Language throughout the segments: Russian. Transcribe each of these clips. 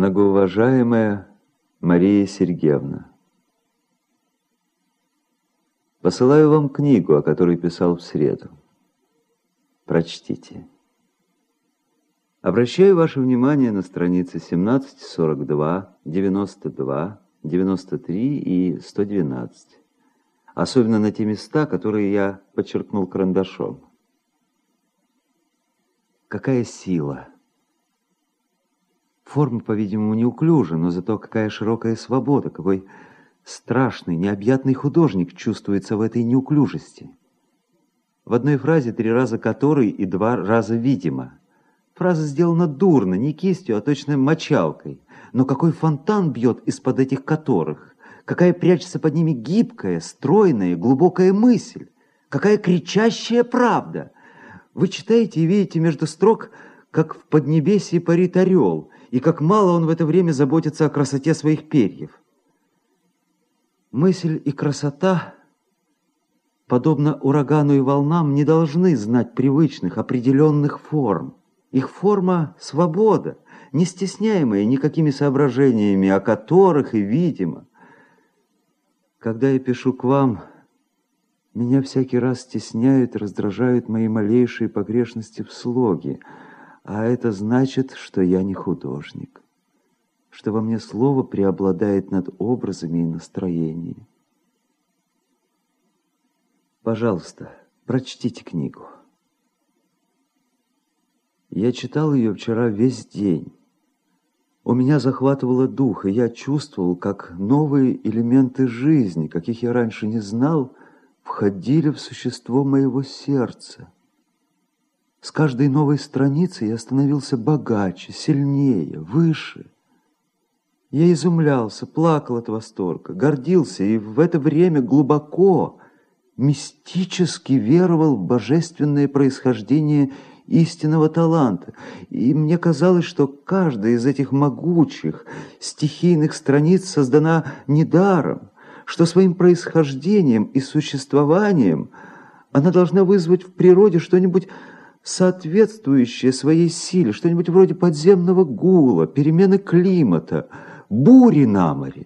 Многоуважаемая Мария Сергеевна, посылаю вам книгу, о которой писал в среду. Прочтите. Обращаю ваше внимание на страницы 17, 42, 92, 93 и 112. Особенно на те места, которые я подчеркнул карандашом. Какая сила! Форма, по-видимому, неуклюжа, но зато какая широкая свобода, какой страшный, необъятный художник чувствуется в этой неуклюжести. В одной фразе 3 раза «который» и 2 раза «видимо». Фраза сделана дурно, не кистью, а точно мочалкой. Но какой фонтан бьет из-под этих «которых», какая прячется под ними гибкая, стройная, глубокая мысль, какая кричащая правда. Вы читаете и видите между строк, как в поднебесье парит орел, и как мало он в это время заботится о красоте своих перьев. Мысль и красота, подобно урагану и волнам, не должны знать привычных, определенных форм. Их форма — свобода, не стесняемая никакими соображениями, о которых и видимо. Когда я пишу к вам, меня всякий раз стесняют и раздражают мои малейшие погрешности в слоге, а это значит, что я не художник, что во мне слово преобладает над образами и настроениями. Пожалуйста, прочтите книгу. Я читал ее вчера весь день. У меня захватывало дух, и я чувствовал, как новые элементы жизни, каких я раньше не знал, входили в существо моего сердца. С каждой новой страницей я становился богаче, сильнее, выше. Я изумлялся, плакал от восторга, гордился и в это время глубоко, мистически веровал в божественное происхождение истинного таланта. И мне казалось, что каждая из этих могучих, стихийных страниц создана недаром, что своим происхождением и существованием она должна вызвать в природе что-нибудь соответствующее своей силе, что-нибудь вроде подземного гула, перемены климата, бури на море.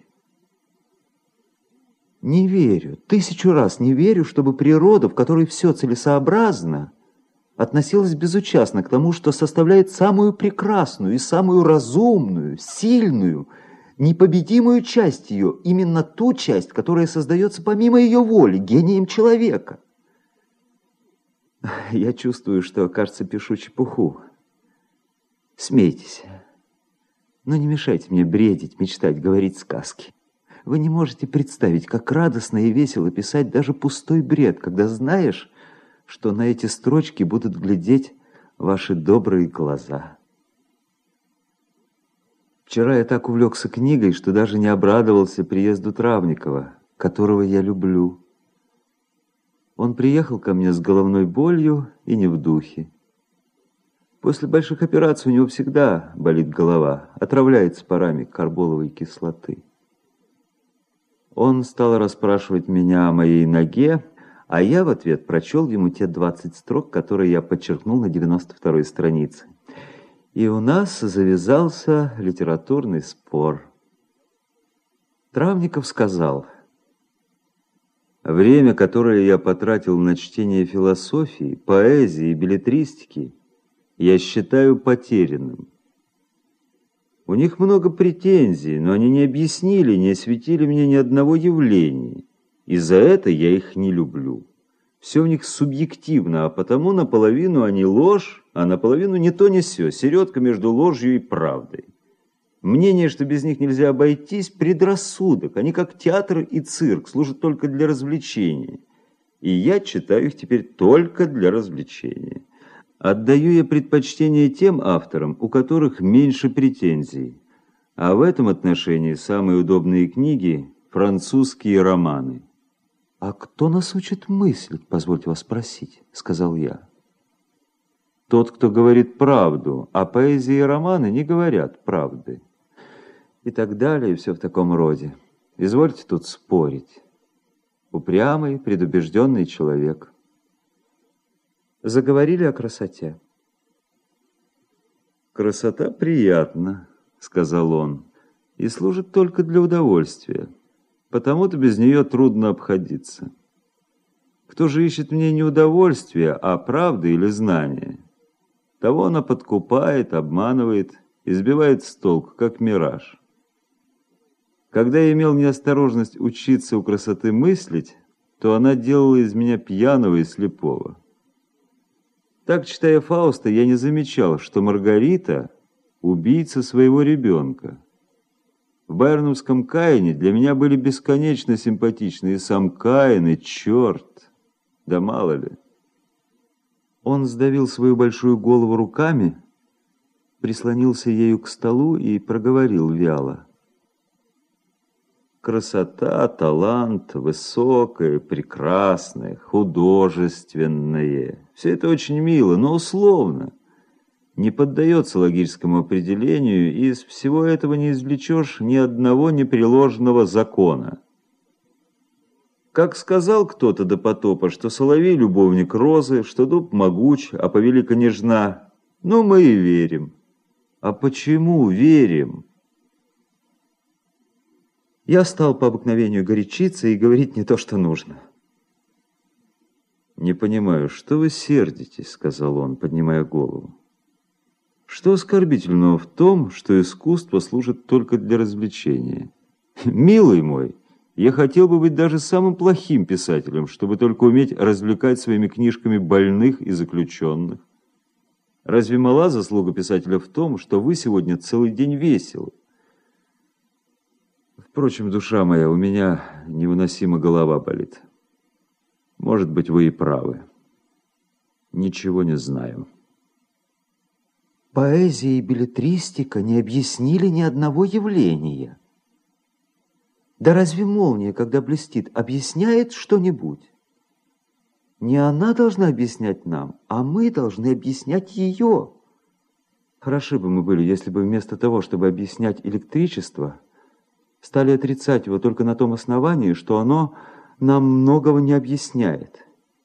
Не верю, 1000 раз не верю, чтобы природа, в которой все целесообразно, относилась безучастно к тому, что составляет самую прекрасную и самую разумную, сильную, непобедимую часть ее, именно ту часть, которая создается помимо ее воли, гением человека. Я чувствую, что, кажется, пишу чепуху. Смейтесь, но не мешайте мне бредить, мечтать, говорить сказки. Вы не можете представить, как радостно и весело писать даже пустой бред, когда знаешь, что на эти строчки будут глядеть ваши добрые глаза. Вчера я так увлекся книгой, что даже не обрадовался приезду Травникова, которого я люблю. Он приехал ко мне с головной болью и не в духе. После больших операций у него всегда болит голова, отравляется парами карболовой кислоты. Он стал расспрашивать меня о моей ноге, а я в ответ прочел ему те 20 строк, которые я подчеркнул на 92-й странице. И у нас завязался литературный спор. Травников сказал: «Время, которое я потратил на чтение философии, поэзии и беллетристики, я считаю потерянным. У них много претензий, но они не объяснили, не осветили мне ни одного явления. И за это я их не люблю. Все в них субъективно, а потому наполовину они ложь, а наполовину ни то ни сё, середка между ложью и правдой. Мнение, что без них нельзя обойтись, предрассудок. Они, как театр и цирк, служат только для развлечения. И я читаю их теперь только для развлечения. Отдаю я предпочтение тем авторам, у которых меньше претензий. А в этом отношении самые удобные книги – французские романы». «А кто нас учит мыслить, позвольте вас спросить?» – сказал я. «Тот, кто говорит правду, а поэзия и романы не говорят правды». И так далее, и все в таком роде. Извольте тут спорить. Упрямый, предубежденный человек. Заговорили о красоте. «Красота приятна», — сказал он, — «и служит только для удовольствия. Потому-то без нее трудно обходиться. Кто же ищет в ней не удовольствия, а правды или знания, того она подкупает, обманывает и сбивает с толку, как мираж. Когда я имел неосторожность учиться у красоты мыслить, то она делала из меня пьяного и слепого. Так, читая Фауста, я не замечал, что Маргарита — убийца своего ребенка. В байроновском Каине для меня были бесконечно симпатичны и сам Каин, и черт, да мало ли. Он сдавил свою большую голову руками, прислонился ею к столу и проговорил вяло. Красота, талант, высокое, прекрасное, художественное. Все это очень мило, но условно. Не поддается логическому определению, и из всего этого не извлечешь ни одного непреложного закона. Как сказал кто-то до потопа, что соловей — любовник розы, что дуб могуч, а повелика нежна, ну мы и верим. А почему верим? Я стал по обыкновению горячиться и говорить не то, что нужно. «Не понимаю, что вы сердитесь?» — сказал он, поднимая голову. «Что оскорбительного в том, что искусство служит только для развлечения? Милый мой, я хотел бы быть даже самым плохим писателем, чтобы только уметь развлекать своими книжками больных и заключенных. Разве мала заслуга писателя в том, что вы сегодня целый день веселы? Впрочем, душа моя, у меня невыносимо голова болит. Может быть, вы и правы. Ничего не знаю». Поэзия и беллетристика не объяснили ни одного явления. Да разве молния, когда блестит, объясняет что-нибудь? Не она должна объяснять нам, а мы должны объяснять ее. Хороши бы мы были, если бы вместо того, чтобы объяснять электричество, стали отрицать его только на том основании, что оно нам многого не объясняет.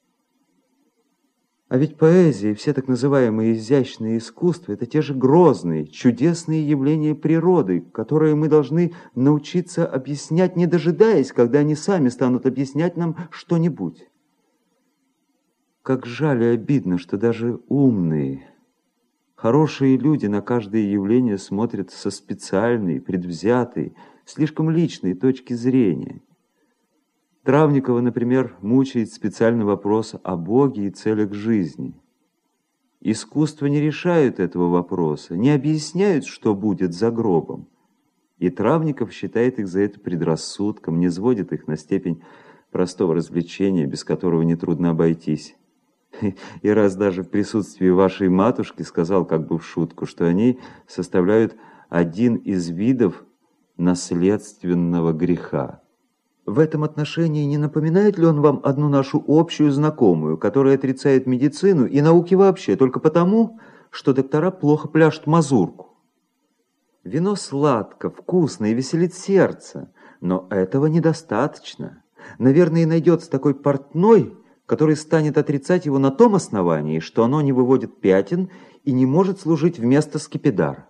А ведь поэзия и все так называемые изящные искусства — это те же грозные, чудесные явления природы, которые мы должны научиться объяснять, не дожидаясь, когда они сами станут объяснять нам что-нибудь. Как жаль и обидно, что даже умные, хорошие люди на каждое явление смотрят со специальной, предвзятой, слишком личной точки зрения. Травникова, например, мучает специальный вопрос о Боге и целях жизни. Искусство не решают этого вопроса, не объясняют, что будет за гробом. И Травников считает их за это предрассудком, не сводит их на степень простого развлечения, без которого нетрудно обойтись. И раз даже в присутствии вашей матушки сказал как бы в шутку, что они составляют один из видов наследственного греха. В этом отношении не напоминает ли он вам одну нашу общую знакомую, которая отрицает медицину и науки вообще только потому, что доктора плохо пляшут мазурку? Вино сладко, вкусно и веселит сердце, но этого недостаточно. Наверное, и найдется такой портной, который станет отрицать его на том основании, что оно не выводит пятен и не может служить вместо скипидара.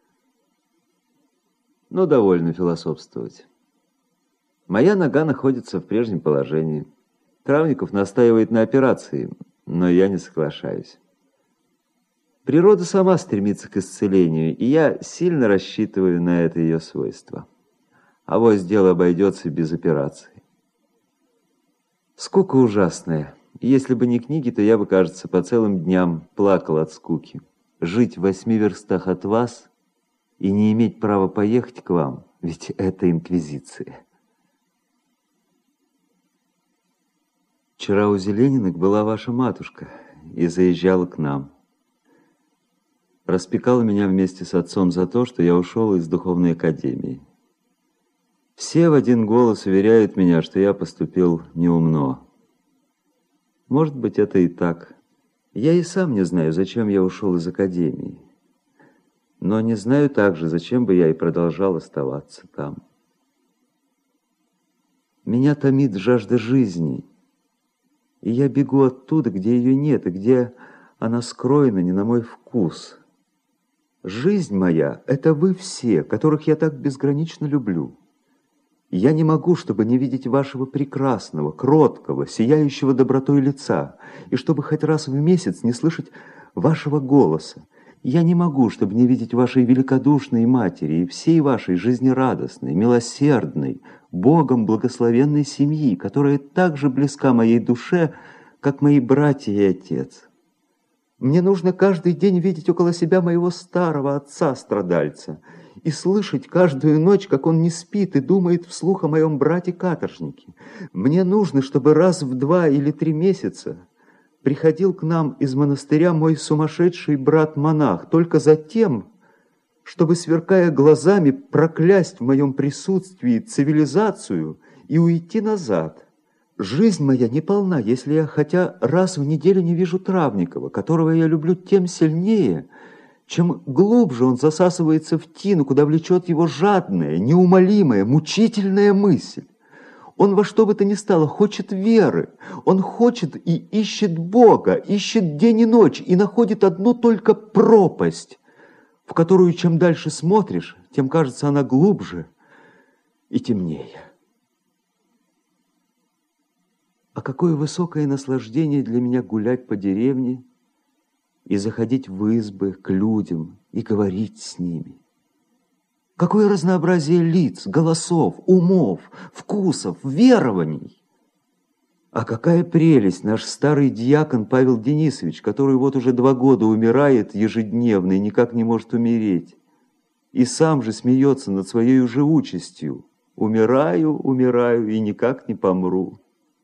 Но довольно философствовать. Моя нога находится в прежнем положении. Травников настаивает на операции, но я не соглашаюсь. Природа сама стремится к исцелению, и я сильно рассчитываю на это ее свойство. Авось дело обойдется без операции. Скука ужасная. Если бы не книги, то я бы, кажется, по целым дням плакал от скуки. Жить в 8 верстах от вас и не иметь права поехать к вам, ведь это инквизиция. Вчера у Зелениных была ваша матушка и заезжала к нам. Распекала меня вместе с отцом за то, что я ушел из духовной академии. Все в один голос уверяют меня, что я поступил неумно. Может быть, это и так. Я и сам не знаю, зачем я ушел из академии. Но не знаю также, зачем бы я и продолжал оставаться там. Меня томит жажда жизни, и я бегу оттуда, где ее нет, и где она скроена не на мой вкус. Жизнь моя — это вы все, которых я так безгранично люблю. Я не могу, чтобы не видеть вашего прекрасного, кроткого, сияющего добротой лица, и чтобы хоть раз в месяц не слышать вашего голоса. Я не могу, чтобы не видеть вашей великодушной матери и всей вашей жизнерадостной, милосердной, Богом благословенной семьи, которая так же близка моей душе, как мои братья и отец. Мне нужно каждый день видеть около себя моего старого отца-страдальца и слышать каждую ночь, как он не спит и думает вслух о моем брате-каторжнике. Мне нужно, чтобы раз в 2 или 3 месяца приходил к нам из монастыря мой сумасшедший брат-монах, только за тем, чтобы, сверкая глазами, проклясть в моем присутствии цивилизацию и уйти назад. Жизнь моя не полна, если я хотя раз в неделю не вижу Травникова, которого я люблю тем сильнее, чем глубже он засасывается в тину, куда влечет его жадная, неумолимая, мучительная мысль. Он во что бы то ни стало хочет веры, он хочет и ищет Бога, ищет день и ночь, и находит одну только пропасть, в которую чем дальше смотришь, тем кажется она глубже и темнее. А какое высокое наслаждение для меня гулять по деревне и заходить в избы к людям и говорить с ними. Какое разнообразие лиц, голосов, умов, вкусов, верований. А какая прелесть наш старый диакон Павел Денисович, который вот уже 2 года умирает ежедневно и никак не может умереть. И сам же смеется над своей живучестью. Умираю, умираю и никак не помру.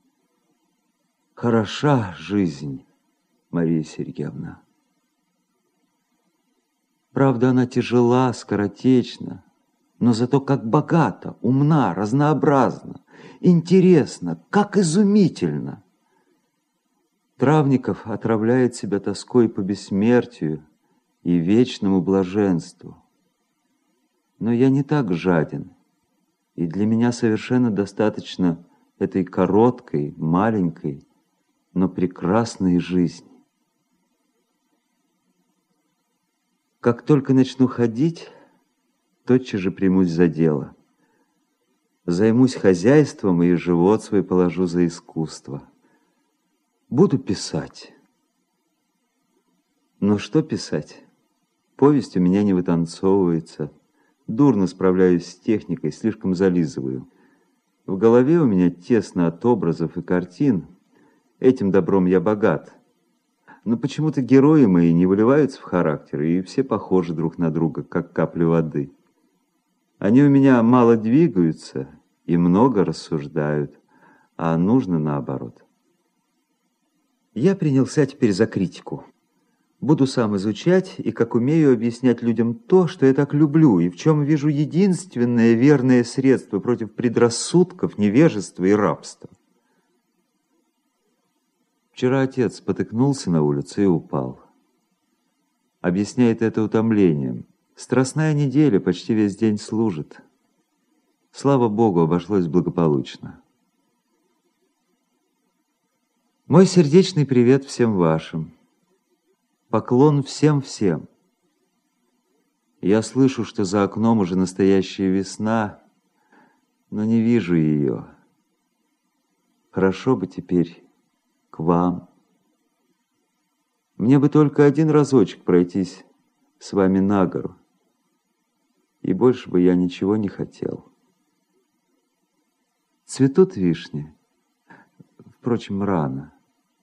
Хороша жизнь, Мария Сергеевна. Правда, она тяжела, скоротечна, но зато как богата, умна, разнообразна, интересна, как изумительно. Травников отравляет себя тоской по бессмертию и вечному блаженству. Но я не так жаден, и для меня совершенно достаточно этой короткой, маленькой, но прекрасной жизни. Как только начну ходить, тотчас же примусь за дело. Займусь хозяйством и живот свой положу за искусство. Буду писать. Но что писать? Повесть у меня не вытанцовывается. Дурно справляюсь с техникой, слишком зализываю. В голове у меня тесно от образов и картин. Этим добром я богат. Но почему-то герои мои не выливаются в характер, и все похожи друг на друга, как капли воды. Они у меня мало двигаются и много рассуждают, а нужно наоборот. Я принялся теперь за критику. Буду сам изучать и, как умею, объяснять людям то, что я так люблю, и в чем вижу единственное верное средство против предрассудков, невежества и рабства. Вчера отец спотыкнулся на улице и упал. Объясняет это утомлением. Страстная неделя, почти весь день служит. Слава Богу, обошлось благополучно. Мой сердечный привет всем вашим. Поклон всем-всем. Я слышу, что за окном уже настоящая весна, но не вижу ее. Хорошо бы теперь к вам. Мне бы только один разочек пройтись с вами на гору, и больше бы я ничего не хотел. Цветут вишни, впрочем, рано.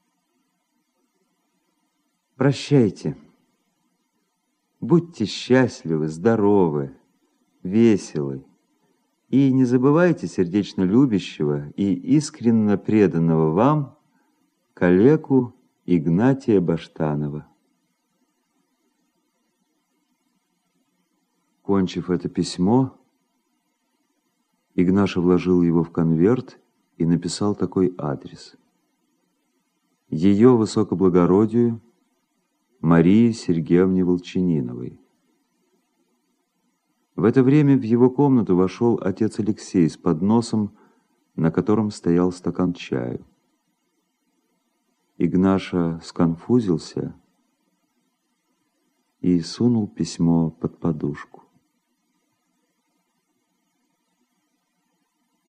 Прощайте. Будьте счастливы, здоровы, веселы. И не забывайте сердечно любящего и искренне преданного вам коллегу Игнатия Баштанова. Кончив это письмо, Игнаша вложил его в конверт и написал такой адрес: Ее высокоблагородию Марии Сергеевне Волчаниновой. В это время в его комнату вошел отец Алексей с подносом, на котором стоял стакан чаю. Игнаша сконфузился и сунул письмо под подушку.